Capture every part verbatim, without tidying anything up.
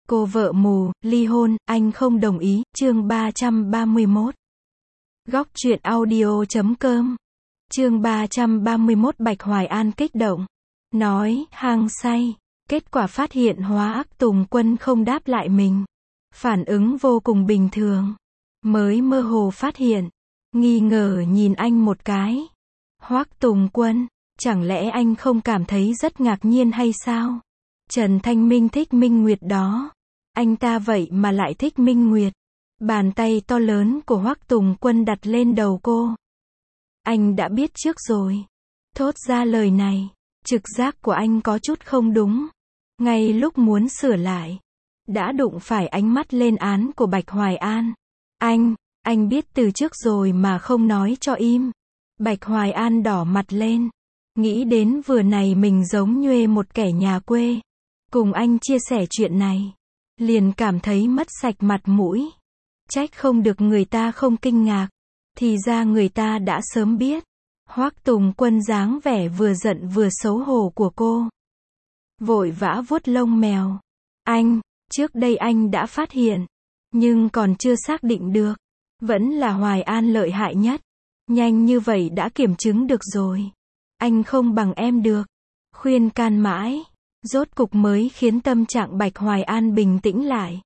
Cô vợ mù, ly hôn, anh không đồng ý, chương ba trăm ba mươi mốt. Góc truyện audio chấm com. Chương ba trăm ba mươi mốt. Bạch Hoài An kích động. Nói, hang say. Kết quả phát hiện Hóa Ác Tùng Quân không đáp lại mình. Phản ứng vô cùng bình thường. Mới mơ hồ phát hiện. Nghi ngờ nhìn anh một cái. Hoắc Tùng Quân, chẳng lẽ anh không cảm thấy rất ngạc nhiên hay sao? Trần Thanh Minh thích Minh Nguyệt đó. Anh ta vậy mà lại thích Minh Nguyệt. Bàn tay to lớn của Hoắc Tùng Quân đặt lên đầu cô. Anh đã biết trước rồi. Thốt ra lời này. Trực giác của anh có chút không đúng. Ngay lúc muốn sửa lại. Đã đụng phải ánh mắt lên án của Bạch Hoài An. Anh, anh biết từ trước rồi mà không nói cho im. Bạch Hoài An đỏ mặt lên. Nghĩ đến vừa này mình giống nhuê một kẻ nhà quê. Cùng anh chia sẻ chuyện này. Liền cảm thấy mất sạch mặt mũi. Trách không được người ta không kinh ngạc. Thì ra người ta đã sớm biết. Hoắc Tùng Quân dáng vẻ vừa giận vừa xấu hổ của cô. Vội vã vuốt lông mèo. Anh, trước đây anh đã phát hiện. Nhưng còn chưa xác định được. Vẫn là Hoài An lợi hại nhất. Nhanh như vậy đã kiểm chứng được rồi. Anh không bằng em được. Khuyên can mãi. Rốt cục mới khiến tâm trạng Bạch Hoài An bình tĩnh lại.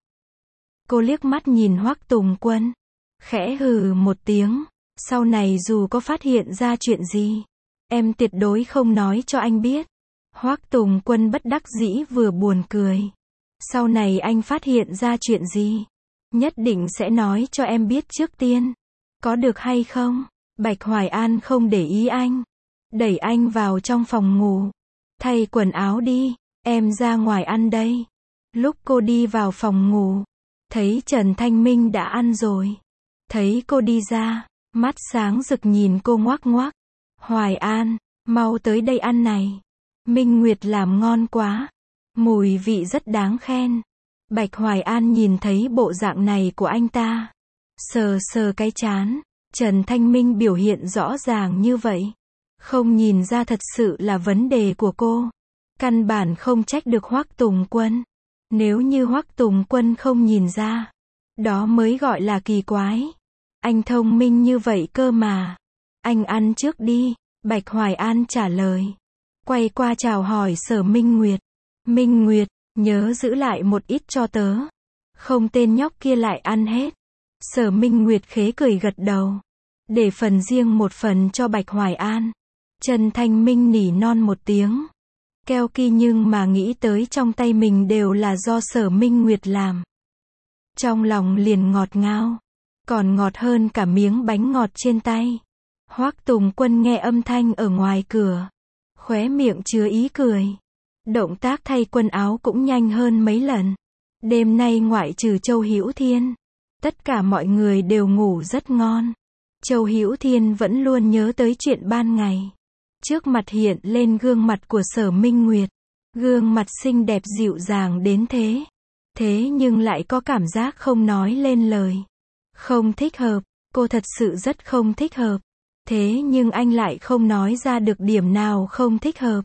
Cô liếc mắt nhìn Hoắc Tùng Quân. Khẽ hừ một tiếng. Sau này dù có phát hiện ra chuyện gì. Em tuyệt đối không nói cho anh biết. Hoắc Tùng Quân bất đắc dĩ vừa buồn cười. Sau này anh phát hiện ra chuyện gì. Nhất định sẽ nói cho em biết trước tiên. Có được hay không? Bạch Hoài An không để ý anh. Đẩy anh vào trong phòng ngủ. Thay quần áo đi. Em ra ngoài ăn đây. Lúc cô đi vào phòng ngủ. Thấy Trần Thanh Minh đã ăn rồi. Thấy cô đi ra. Mắt sáng rực nhìn cô ngoác ngoác. Hoài An, mau tới đây ăn này. Minh Nguyệt làm ngon quá. Mùi vị rất đáng khen. Bạch Hoài An nhìn thấy bộ dạng này của anh ta. Sờ sờ cái trán. Trần Thanh Minh biểu hiện rõ ràng như vậy. Không nhìn ra thật sự là vấn đề của cô. Căn bản không trách được Hoắc Tùng Quân. Nếu như Hoắc Tùng Quân không nhìn ra. Đó mới gọi là kỳ quái. Anh thông minh như vậy cơ mà. Anh ăn trước đi. Bạch Hoài An trả lời. Quay qua chào hỏi Sở Minh Nguyệt. Minh Nguyệt, nhớ giữ lại một ít cho tớ. Không tên nhóc kia lại ăn hết. Sở Minh Nguyệt khế cười gật đầu. Để phần riêng một phần cho Bạch Hoài An. Trần Thanh Minh nỉ non một tiếng. Keo kỳ nhưng mà nghĩ tới trong tay mình đều là do Sở Minh Nguyệt làm. Trong lòng liền ngọt ngào. Còn ngọt hơn cả miếng bánh ngọt trên tay. Hoắc Tùng Quân nghe âm thanh ở ngoài cửa. Khóe miệng chứa ý cười. Động tác thay quần áo cũng nhanh hơn mấy lần. Đêm nay ngoại trừ Châu Hữu Thiên. Tất cả mọi người đều ngủ rất ngon. Châu Hữu Thiên vẫn luôn nhớ tới chuyện ban ngày. Trước mặt hiện lên gương mặt của Sở Minh Nguyệt. Gương mặt xinh đẹp dịu dàng đến thế. Thế nhưng lại có cảm giác không nói lên lời. Không thích hợp, cô thật sự rất không thích hợp. Thế nhưng anh lại không nói ra được điểm nào không thích hợp.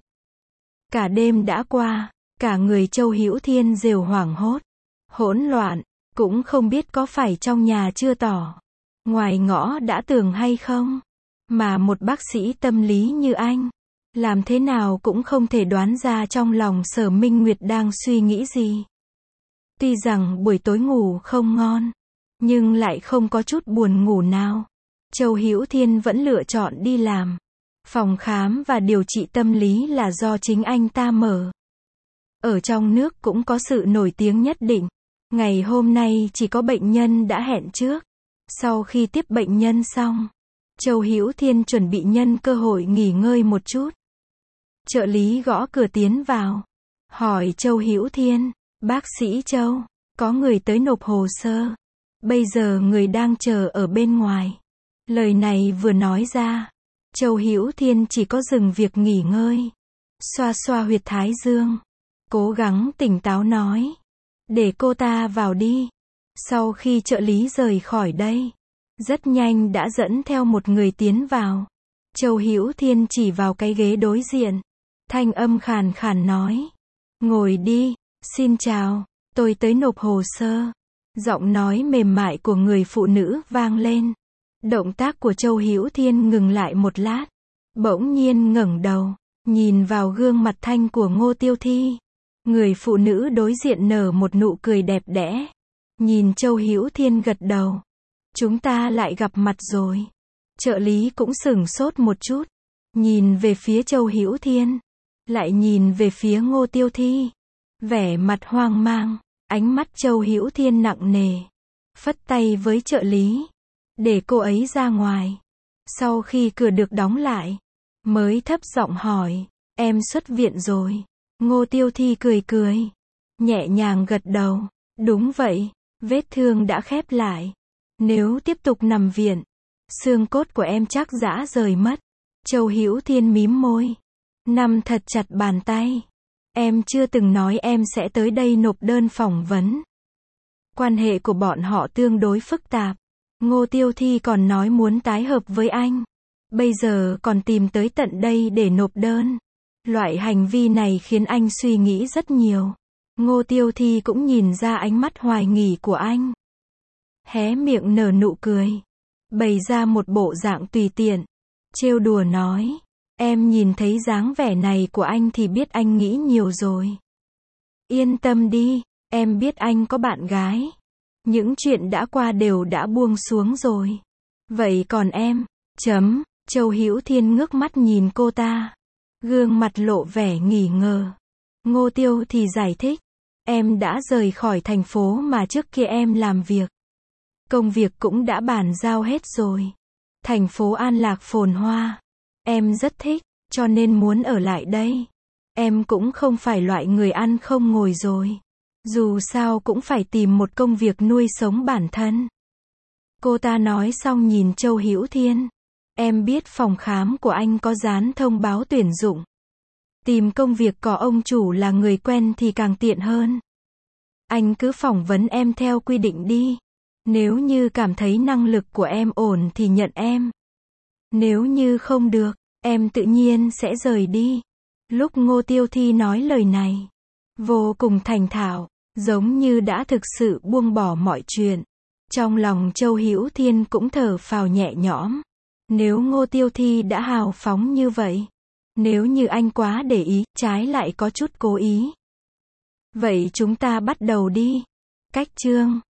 Cả đêm đã qua, cả người Châu Hữu Thiên đều hoảng hốt, hỗn loạn, cũng không biết có phải trong nhà chưa tỏ, ngoài ngõ đã tường hay không. Mà một bác sĩ tâm lý như anh, làm thế nào cũng không thể đoán ra trong lòng Sở Minh Nguyệt đang suy nghĩ gì. Tuy rằng buổi tối ngủ không ngon, nhưng lại không có chút buồn ngủ nào. Châu Hữu Thiên vẫn lựa chọn đi làm. Phòng khám và điều trị tâm lý là do chính anh ta mở. Ở trong nước cũng có sự nổi tiếng nhất định. Ngày hôm nay chỉ có bệnh nhân đã hẹn trước. Sau khi tiếp bệnh nhân xong, Châu Hữu Thiên chuẩn bị nhân cơ hội nghỉ ngơi một chút. Trợ lý gõ cửa tiến vào. Hỏi Châu Hữu Thiên, bác sĩ Châu, có người tới nộp hồ sơ. Bây giờ người đang chờ ở bên ngoài. Lời này vừa nói ra, Châu Hữu Thiên chỉ có dừng việc nghỉ ngơi. Xoa xoa huyệt thái dương. Cố gắng tỉnh táo nói. Để cô ta vào đi. Sau khi trợ lý rời khỏi đây, rất nhanh đã dẫn theo một người tiến vào. Châu Hữu Thiên chỉ vào cái ghế đối diện. Thanh âm khàn khàn nói. Ngồi đi. Xin chào. Tôi tới nộp hồ sơ. Giọng nói mềm mại của người phụ nữ vang lên. Động tác của Châu Hữu Thiên ngừng lại một lát. Bỗng nhiên ngẩng đầu, nhìn vào gương mặt thanh của Ngô Tiêu Thi. Người phụ nữ đối diện nở một nụ cười đẹp đẽ. Nhìn Châu Hữu Thiên gật đầu. Chúng ta lại gặp mặt rồi. Trợ lý cũng sửng sốt một chút. Nhìn về phía Châu Hữu Thiên. Lại nhìn về phía Ngô Tiêu Thi. Vẻ mặt hoang mang. Ánh mắt Châu Hữu Thiên nặng nề. Phất tay với trợ lý. Để cô ấy ra ngoài. Sau khi cửa được đóng lại. Mới thấp giọng hỏi. Em xuất viện rồi. Ngô Tiêu Thi cười cười. Nhẹ nhàng gật đầu. Đúng vậy. Vết thương đã khép lại. Nếu tiếp tục nằm viện. Xương cốt của em chắc rã rời mất. Châu Hữu Thiên mím môi. Nắm thật chặt bàn tay. Em chưa từng nói em sẽ tới đây nộp đơn phỏng vấn. Quan hệ của bọn họ tương đối phức tạp. Ngô Tiêu Thi còn nói muốn tái hợp với anh. Bây giờ còn tìm tới tận đây để nộp đơn. Loại hành vi này khiến anh suy nghĩ rất nhiều. Ngô Tiêu Thi cũng nhìn ra ánh mắt hoài nghi của anh. Hé miệng nở nụ cười. Bày ra một bộ dạng tùy tiện. Trêu đùa nói. Em nhìn thấy dáng vẻ này của anh thì biết anh nghĩ nhiều rồi. Yên tâm đi, em biết anh có bạn gái. Những chuyện đã qua đều đã buông xuống rồi. Vậy còn em? Chấm. Châu Hữu Thiên ngước mắt nhìn cô ta. Gương mặt lộ vẻ nghi ngờ. Ngô Tiêu thì giải thích. Em đã rời khỏi thành phố mà trước kia em làm việc. Công việc cũng đã bàn giao hết rồi. Thành phố An Lạc phồn hoa. Em rất thích, cho nên muốn ở lại đây. Em cũng không phải loại người ăn không ngồi rồi. Dù sao cũng phải tìm một công việc nuôi sống bản thân. Cô ta nói xong nhìn Châu Hữu Thiên. Em biết phòng khám của anh có dán thông báo tuyển dụng. Tìm công việc có ông chủ là người quen thì càng tiện hơn. Anh cứ phỏng vấn em theo quy định đi. Nếu như cảm thấy năng lực của em ổn thì nhận em. Nếu như không được, em tự nhiên sẽ rời đi. Lúc Ngô Tiêu Thi nói lời này, vô cùng thành thạo, giống như đã thực sự buông bỏ mọi chuyện. Trong lòng Châu Hữu Thiên cũng thở phào nhẹ nhõm. Nếu Ngô Tiêu Thi đã hào phóng như vậy, nếu như anh quá để ý, trái lại có chút cố ý. Vậy chúng ta bắt đầu đi. Cách chương